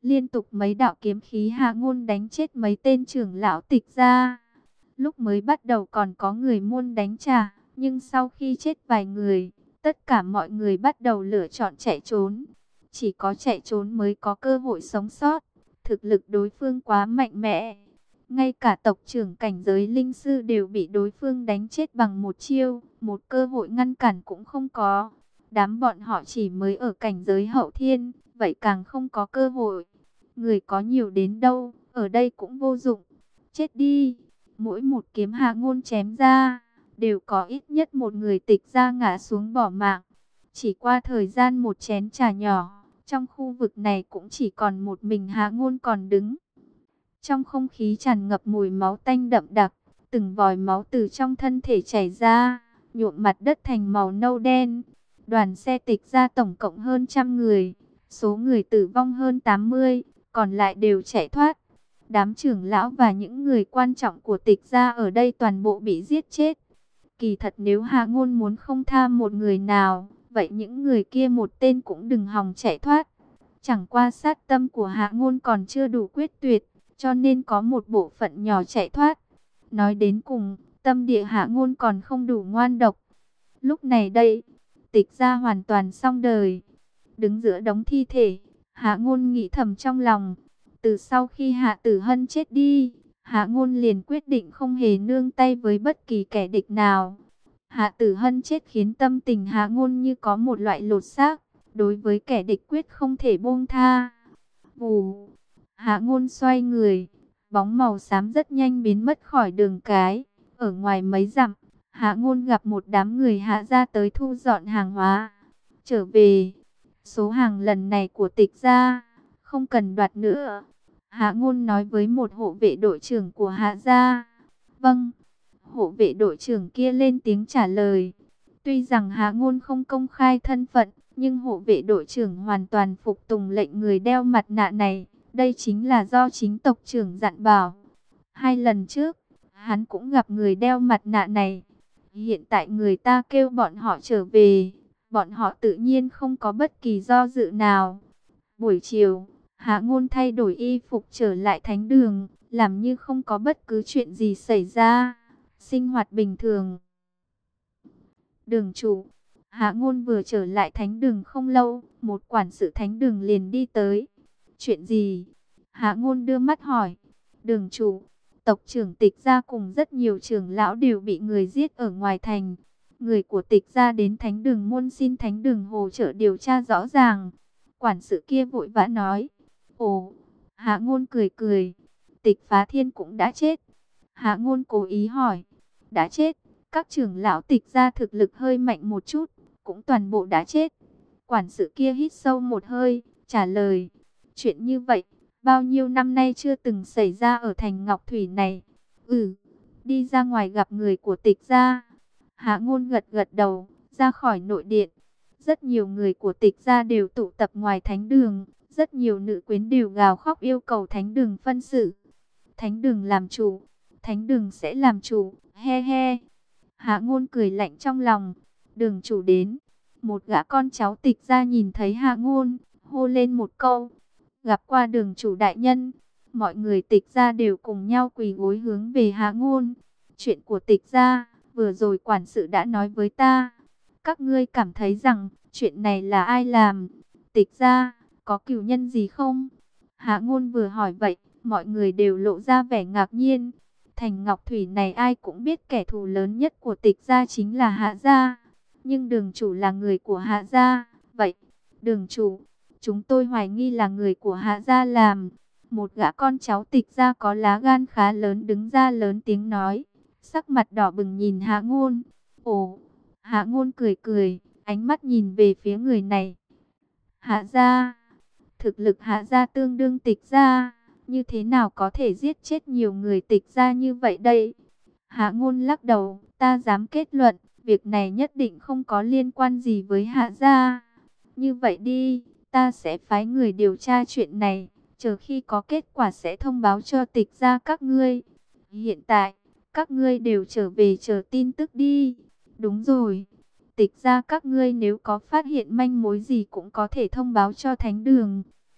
Liên tục mấy đạo kiếm khí Hạ Ngôn đánh chết mấy tên trưởng lão Tịch gia. Lúc mới bắt đầu còn có người muốn đánh trả, nhưng sau khi chết vài người, tất cả mọi người bắt đầu lựa chọn chạy trốn. Chỉ có chạy trốn mới có cơ hội sống sót. Thực lực đối phương quá mạnh mẽ. Ngay cả tộc trưởng cảnh giới linh sư đều bị đối phương đánh chết bằng một chiêu, một cơ hội ngăn cản cũng không có. Đám bọn họ chỉ mới ở cảnh giới hậu thiên, vậy càng không có cơ hội. Người có nhiều đến đâu, ở đây cũng vô dụng. Chết đi! Mỗi một kiếm Hạ Ngôn chém ra, đều có ít nhất một người Tịch gia ngã xuống bỏ mạng. Chỉ qua thời gian một chén trà nhỏ, trong khu vực này cũng chỉ còn một mình Hạ Ngôn còn đứng. Trong không khí tràn ngập mùi máu tanh đậm đặc, từng vòi máu từ trong thân thể chảy ra, nhuộm mặt đất thành màu nâu đen. Đoàn xe Tịch gia tổng cộng hơn 100 người, số người tử vong hơn 80, còn lại đều chạy thoát. Đám trưởng lão và những người quan trọng của Tịch gia ở đây toàn bộ bị giết chết. Kỳ thật nếu Hạ Ngôn muốn không tha một người nào, vậy những người kia một tên cũng đừng hòng chạy thoát. Chẳng qua sát tâm của Hạ Ngôn còn chưa đủ quyết tuyệt, cho nên có một bộ phận nhỏ chạy thoát. Nói đến cùng, tâm địa Hạ Ngôn còn không đủ ngoan độc. Lúc này đây, Tịch gia hoàn toàn xong đời. Đứng giữa đống thi thể, Hạ Ngôn nghĩ thầm trong lòng. Từ sau khi Hạ Tử Hân chết đi, Hạ Ngôn liền quyết định không hề nương tay với bất kỳ kẻ địch nào. Hạ Tử Hân chết khiến tâm tình Hạ Ngôn như có một loại lột xác, đối với kẻ địch quyết không thể buông tha. Vù, Hạ Ngôn xoay người, bóng màu xám rất nhanh biến mất khỏi đường cái. Ở ngoài mấy dặm, Hạ Ngôn gặp một đám người Hạ gia tới thu dọn hàng hóa. Trở về, số hàng lần này của Tịch gia, không cần đoạt nữa. Hạ Ngôn nói với một hộ vệ đội trưởng của Hạ gia. Vâng. Hộ vệ đội trưởng kia lên tiếng trả lời. Tuy rằng Hạ Ngôn không công khai thân phận, nhưng hộ vệ đội trưởng hoàn toàn phục tùng lệnh người đeo mặt nạ này. Đây chính là do chính tộc trưởng dặn bảo. 2 lần trước, hắn cũng gặp người đeo mặt nạ này. Hiện tại người ta kêu bọn họ trở về, bọn họ tự nhiên không có bất kỳ do dự nào. Buổi chiều, Hạ Ngôn thay đổi y phục trở lại thánh đường, làm như không có bất cứ chuyện gì xảy ra, sinh hoạt bình thường. Đường chủ, Hạ Ngôn vừa trở lại thánh đường không lâu, một quản sự thánh đường liền đi tới. Chuyện gì? Hạ Ngôn đưa mắt hỏi. Đường chủ, tộc trưởng Tịch gia cùng rất nhiều trưởng lão đều bị người giết ở ngoài thành. Người của Tịch gia đến thánh đường môn xin thánh đường hỗ trợ điều tra rõ ràng. Quản sự kia vội vã nói. Ồ, Hạ Ngôn cười cười. Tịch Phá Thiên cũng đã chết. Hạ Ngôn cố ý hỏi. Đã chết, các trưởng lão Tịch gia thực lực hơi mạnh một chút, cũng toàn bộ đã chết. Quản sự kia hít sâu một hơi, trả lời. Chuyện như vậy, bao nhiêu năm nay chưa từng xảy ra ở thành Ngọc Thủy này. Đi ra ngoài gặp người của Tịch gia. Hạ Ngôn gật gật đầu, ra khỏi nội điện. Rất nhiều người của Tịch gia đều tụ tập ngoài thánh đường. Rất nhiều nữ quyến đều gào khóc yêu cầu thánh đường phân xử. Thánh đường làm chủ, thánh đường sẽ làm chủ, he he. Hạ Ngôn cười lạnh trong lòng. Đường chủ đến. Một gã con cháu Tịch gia nhìn thấy Hạ Ngôn, hô lên một câu. Gặp qua đường chủ đại nhân. Mọi người Tịch gia đều cùng nhau quỳ gối hướng về Hạ Ngôn. Chuyện của Tịch gia, vừa rồi quản sự đã nói với ta. Các ngươi cảm thấy rằng, chuyện này là ai làm? Tịch gia, có cửu nhân gì không? Hạ Ngôn vừa hỏi vậy, mọi người đều lộ ra vẻ ngạc nhiên. Thành Ngọc Thủy này ai cũng biết kẻ thù lớn nhất của Tịch gia chính là Hạ gia. Nhưng đường chủ là người của Hạ gia. Vậy, đường chủ, chúng tôi hoài nghi là người của Hạ gia làm. Một gã con cháu Tịch gia có lá gan khá lớn đứng ra lớn tiếng nói. Sắc mặt đỏ bừng nhìn Hạ Ngôn. Ồ, Hạ Ngôn cười cười, ánh mắt nhìn về phía người này. Hạ gia, thực lực Hạ gia tương đương Tịch gia, như thế nào có thể giết chết nhiều người Tịch gia như vậy đây? Hạ Ngôn lắc đầu, ta dám kết luận, việc này nhất định không có liên quan gì với Hạ gia. Như vậy đi, ta sẽ phái người điều tra chuyện này, chờ khi có kết quả sẽ thông báo cho Tịch gia các ngươi. Hiện tại, các ngươi đều trở về chờ tin tức đi. Đúng rồi, Tịch gia các ngươi nếu có phát hiện manh mối gì cũng có thể thông báo cho thánh đường.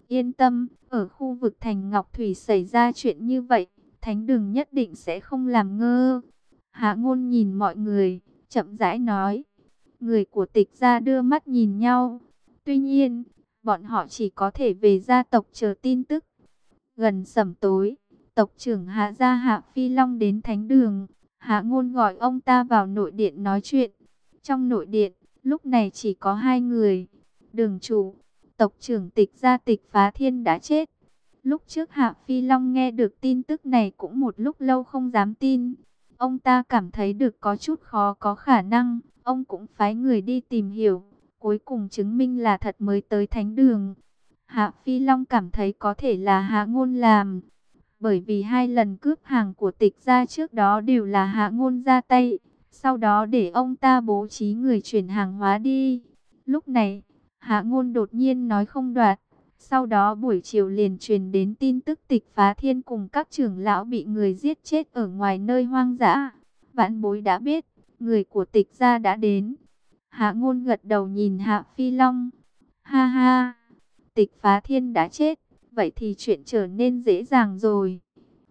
Yên tâm, ở khu vực thành Ngọc Thủy xảy ra chuyện như vậy, thánh đường nhất định sẽ không làm ngơ. Hạ Ngôn nhìn mọi người, chậm rãi nói. Người của Tịch gia đưa mắt nhìn nhau. Tuy nhiên, bọn họ chỉ có thể về gia tộc chờ tin tức. Gần sẩm tối, tộc trưởng Hạ gia Hạ Phi Long đến thánh đường. Hạ Ngôn gọi ông ta vào nội điện nói chuyện. Trong nội điện, lúc này chỉ có hai người. Đường chủ, tộc trưởng Tịch gia Tịch Phá Thiên đã chết. Lúc trước Hạ Phi Long nghe được tin tức này cũng một lúc lâu không dám tin. Ông ta cảm thấy được có chút khó có khả năng. Ông cũng phái người đi tìm hiểu. Cuối cùng chứng minh là thật mới tới thánh đường. Hạ Phi Long cảm thấy có thể là Hạ Ngôn làm. Bởi vì hai lần cướp hàng của Tịch gia trước đó đều là Hạ Ngôn ra tay. Sau đó để ông ta bố trí người chuyển hàng hóa đi. Lúc này, Hạ Ngôn đột nhiên nói không đoạt. Sau đó buổi chiều liền truyền đến tin tức Tịch Phá Thiên cùng các trưởng lão bị người giết chết ở ngoài nơi hoang dã. Vãn bối đã biết, người của Tịch gia đã đến. Hạ Ngôn gật đầu nhìn Hạ Phi Long. Ha ha, Tịch Phá Thiên đã chết, vậy thì chuyện trở nên dễ dàng rồi.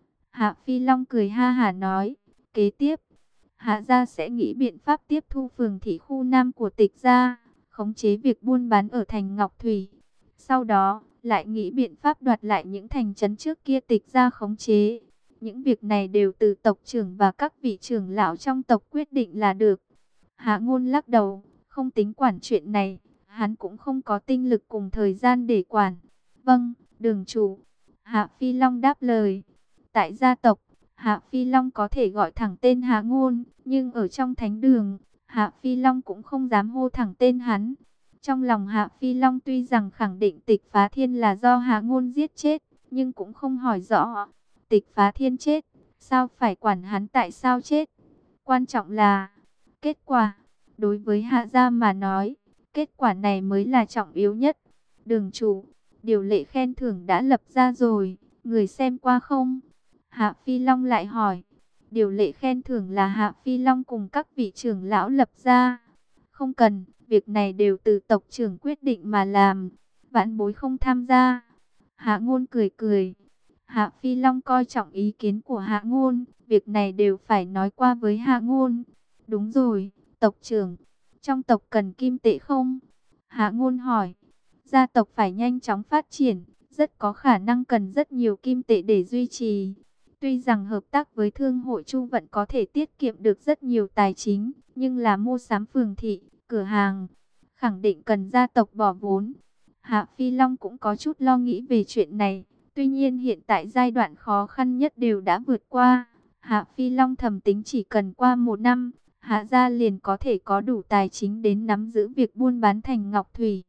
Hạ Phi Long cười ha hả nói, kế tiếp, Hạ gia sẽ nghĩ biện pháp tiếp thu phường thị khu Nam của Tịch gia, khống chế việc buôn bán ở thành Ngọc Thủy. Sau đó, lại nghĩ biện pháp đoạt lại những thành trấn trước kia Tịch gia khống chế. Những việc này đều từ tộc trưởng và các vị trưởng lão trong tộc quyết định là được. Hạ Ngôn lắc đầu, không tính quản chuyện này, hắn cũng không có tinh lực cùng thời gian để quản. Vâng, đường chủ. Hạ Phi Long đáp lời. Tại gia tộc, Hạ Phi Long có thể gọi thẳng tên Hạ Ngôn, nhưng ở trong thánh đường, Hạ Phi Long cũng không dám hô thẳng tên hắn. Trong lòng Hạ Phi Long tuy rằng khẳng định Tịch Phá Thiên là do Hạ Ngôn giết chết, nhưng cũng không hỏi rõ. Tịch Phá Thiên chết, sao phải quản hắn tại sao chết? Quan trọng là kết quả. Đối với Hạ gia mà nói, kết quả này mới là trọng yếu nhất. Đường chủ, điều lệ khen thưởng đã lập ra rồi, người xem qua không? Hạ Phi Long lại hỏi. Điều lệ khen thưởng là Hạ Phi Long cùng các vị trưởng lão lập ra. Không cần, việc này đều từ tộc trưởng quyết định mà làm. Vãn bối không tham gia. Hạ Ngôn cười cười. Hạ Phi Long coi trọng ý kiến của Hạ Ngôn, việc này đều phải nói qua với Hạ Ngôn. Đúng rồi, tộc trưởng, trong tộc cần kim tệ không? Hạ Ngôn hỏi. Gia tộc phải nhanh chóng phát triển, rất có khả năng cần rất nhiều kim tệ để duy trì. Tuy rằng hợp tác với thương hội Chu Vận có thể tiết kiệm được rất nhiều tài chính, nhưng là mua sắm phường thị, cửa hàng, khẳng định cần gia tộc bỏ vốn. Hạ Phi Long cũng có chút lo nghĩ về chuyện này. Tuy nhiên hiện tại giai đoạn khó khăn nhất đều đã vượt qua. Hạ Phi Long thầm tính chỉ cần qua 1 năm, Hạ gia liền có thể có đủ tài chính đến nắm giữ việc buôn bán thành Ngọc Thủy.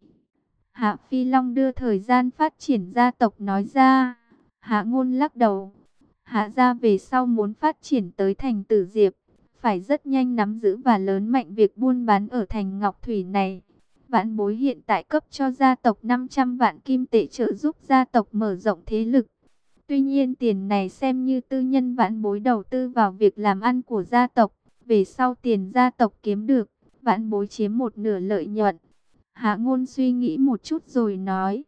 Hạ Phi Long đưa thời gian phát triển gia tộc nói ra. Hạ Ngôn lắc đầu. Hạ gia về sau muốn phát triển tới thành Tử Diệp, phải rất nhanh nắm giữ và lớn mạnh việc buôn bán ở thành Ngọc Thủy này. Vãn bối hiện tại cấp cho gia tộc 500 vạn kim tệ trợ giúp gia tộc mở rộng thế lực. Tuy nhiên tiền này xem như tư nhân vãn bối đầu tư vào việc làm ăn của gia tộc. Về sau tiền gia tộc kiếm được, vãn bối chiếm một nửa lợi nhuận. Hạ Ngôn suy nghĩ một chút rồi nói.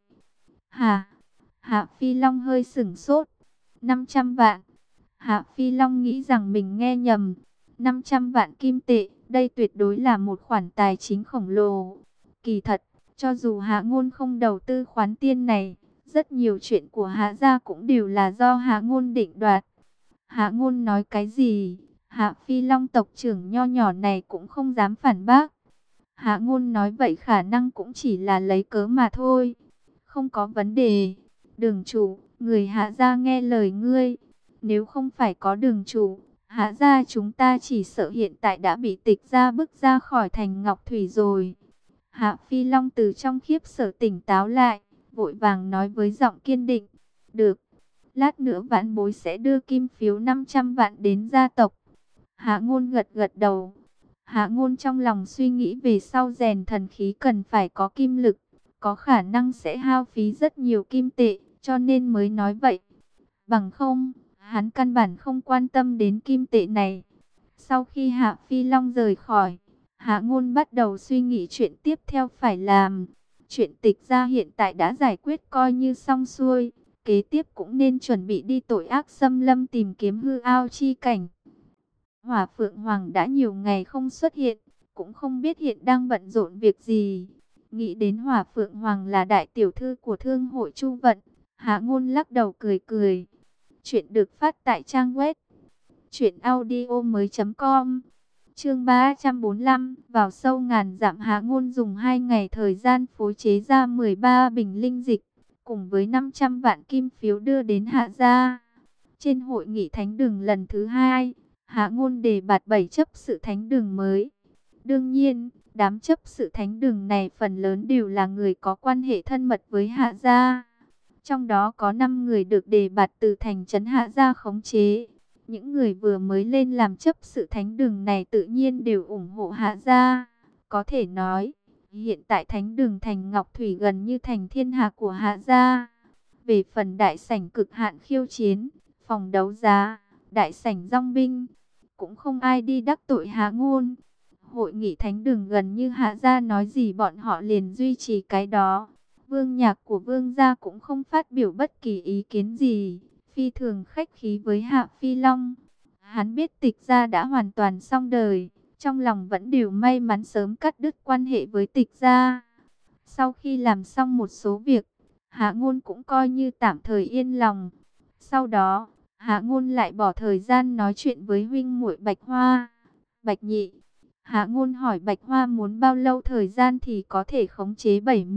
Hạ Phi Long hơi sửng sốt. 500 vạn. Hạ Phi Long nghĩ rằng mình nghe nhầm. 500 vạn kim tệ, đây tuyệt đối là một khoản tài chính khổng lồ. Kỳ thật, cho dù Hạ Ngôn không đầu tư khoản tiền này, rất nhiều chuyện của Hạ gia cũng đều là do Hạ Ngôn định đoạt. Hạ Ngôn nói cái gì, Hạ Phi Long tộc trưởng nho nhỏ này cũng không dám phản bác. Hạ Ngôn nói vậy khả năng cũng chỉ là lấy cớ mà thôi. Không có vấn đề. Đường chủ, người Hạ gia nghe lời ngươi. Nếu không phải có đường chủ, Hạ gia chúng ta chỉ sợ hiện tại đã bị Tịch gia bức ra khỏi thành Ngọc Thủy rồi. Hạ Phi Long từ trong khiếp sợ tỉnh táo lại, vội vàng nói với giọng kiên định. Được, lát nữa vãn bối sẽ đưa kim phiếu 500 vạn đến gia tộc. Hạ Ngôn gật gật đầu. Hạ Ngôn trong lòng suy nghĩ về sau rèn thần khí cần phải có kim lực, có khả năng sẽ hao phí rất nhiều kim tệ, cho nên mới nói vậy. Bằng không, hắn căn bản không quan tâm đến kim tệ này. Sau khi Hạ Phi Long rời khỏi, Hạ Ngôn bắt đầu suy nghĩ chuyện tiếp theo phải làm. Chuyện Tịch gia hiện tại đã giải quyết coi như xong xuôi, kế tiếp cũng nên chuẩn bị đi tội ác xâm lâm tìm kiếm hư ao chi cảnh. Hỏa Phượng Hoàng đã nhiều ngày không xuất hiện, cũng không biết hiện đang bận rộn việc gì. Nghĩ đến Hỏa Phượng Hoàng là đại tiểu thư của thương hội Chu Vận, Hạ Ngôn lắc đầu cười cười. Chuyện được phát tại trang web truyệnaudiomoi.com. Chương 345, vào sâu ngàn dặm. Hạ Ngôn dùng 2 ngày thời gian phối chế ra 13 bình linh dịch, cùng với 500 vạn kim phiếu đưa đến Hạ gia. Trên hội nghị thánh đường lần thứ 2, Hạ Ngôn đề bạt 7 chấp sự thánh đường mới. Đương nhiên, đám chấp sự thánh đường này phần lớn đều là người có quan hệ thân mật với Hạ gia. Trong đó có 5 người được đề bạt từ thành trấn Hạ gia khống chế. Những người vừa mới lên làm chấp sự thánh đường này tự nhiên đều ủng hộ Hạ gia. Có thể nói, hiện tại thánh đường thành Ngọc Thủy gần như thành thiên hạ của Hạ gia. Về phần đại sảnh cực hạn khiêu chiến, phòng đấu giá, đại sảnh dong binh, cũng không ai đi đắc tội Hạ Ngôn. Hội nghị thánh đường gần như Hạ gia nói gì bọn họ liền duy trì cái đó. Vương nhạc của Vương gia cũng không phát biểu bất kỳ ý kiến gì, phi thường khách khí với Hạ Phi Long. Hắn biết Tịch gia đã hoàn toàn xong đời, trong lòng vẫn đều may mắn sớm cắt đứt quan hệ với Tịch gia. Sau khi làm xong một số việc, Hạ Ngôn cũng coi như tạm thời yên lòng. Sau đó, Hạ Ngôn lại bỏ thời gian nói chuyện với huynh muội Bạch Hoa. Bạch Nhị, Hạ Ngôn hỏi Bạch Hoa muốn bao lâu thời gian thì có thể khống chế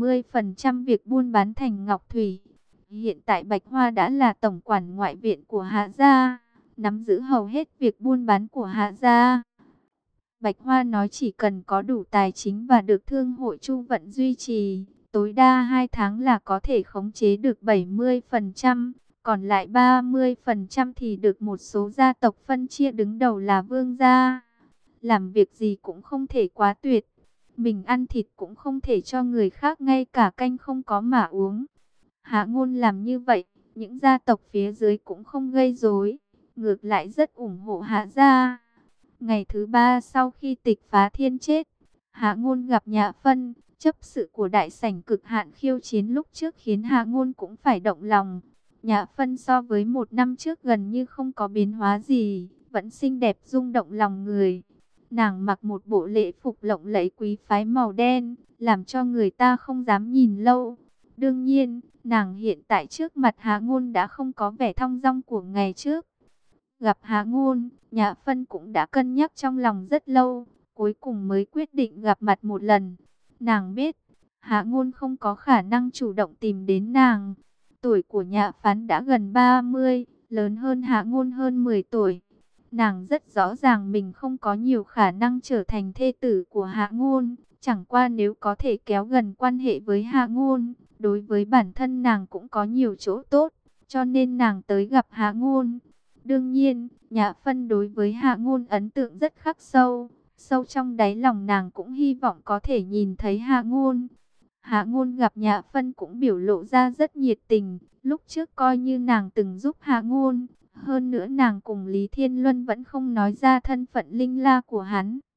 70% việc buôn bán thành Ngọc Thủy. Hiện tại Bạch Hoa đã là tổng quản ngoại viện của Hạ gia, nắm giữ hầu hết việc buôn bán của Hạ gia. Bạch Hoa nói chỉ cần có đủ tài chính và được thương hội Chu Vận duy trì, tối đa 2 tháng là có thể khống chế được 70%, còn lại 30% thì được một số gia tộc phân chia, đứng đầu là Vương gia. Làm việc gì cũng không thể quá tuyệt, mình ăn thịt cũng không thể cho người khác ngay cả canh không có mà uống. Hạ Ngôn làm như vậy, những gia tộc phía dưới cũng không gây rối, ngược lại rất ủng hộ Hạ gia. Ngày thứ 3 sau khi Tịch Phá Thiên chết, Hạ Ngôn gặp Nhạ Phân, chấp sự của đại sảnh cực hạn khiêu chiến lúc trước khiến Hạ Ngôn cũng phải động lòng. Nhạ Phân so với 1 năm trước gần như không có biến hóa gì, vẫn xinh đẹp rung động lòng người. Nàng mặc một bộ lễ phục lộng lẫy quý phái màu đen, làm cho người ta không dám nhìn lâu. Đương nhiên, nàng hiện tại trước mặt Hạ Ngôn đã không có vẻ thong dong của ngày trước. Gặp Hạ Ngôn, Nhạ Phân cũng đã cân nhắc trong lòng rất lâu, cuối cùng mới quyết định gặp mặt một lần. Nàng biết, Hạ Ngôn không có khả năng chủ động tìm đến nàng. Tuổi của Nhạ Phán đã gần 30, lớn hơn Hạ Ngôn hơn 10 tuổi. Nàng rất rõ ràng mình không có nhiều khả năng trở thành thê tử của Hạ Ngôn. Chẳng qua nếu có thể kéo gần quan hệ với Hạ Ngôn, đối với bản thân nàng cũng có nhiều chỗ tốt, cho nên nàng tới gặp Hạ Ngôn. Đương nhiên, Nhạ Phân đối với Hạ Ngôn ấn tượng rất khắc sâu. Sâu trong đáy lòng nàng cũng hy vọng có thể nhìn thấy Hạ Ngôn. Hạ Ngôn gặp Nhạ Phân cũng biểu lộ ra rất nhiệt tình. Lúc trước coi như nàng từng giúp Hạ Ngôn. Hơn nữa nàng cùng Lý Thiên Luân vẫn không nói ra thân phận linh la của hắn.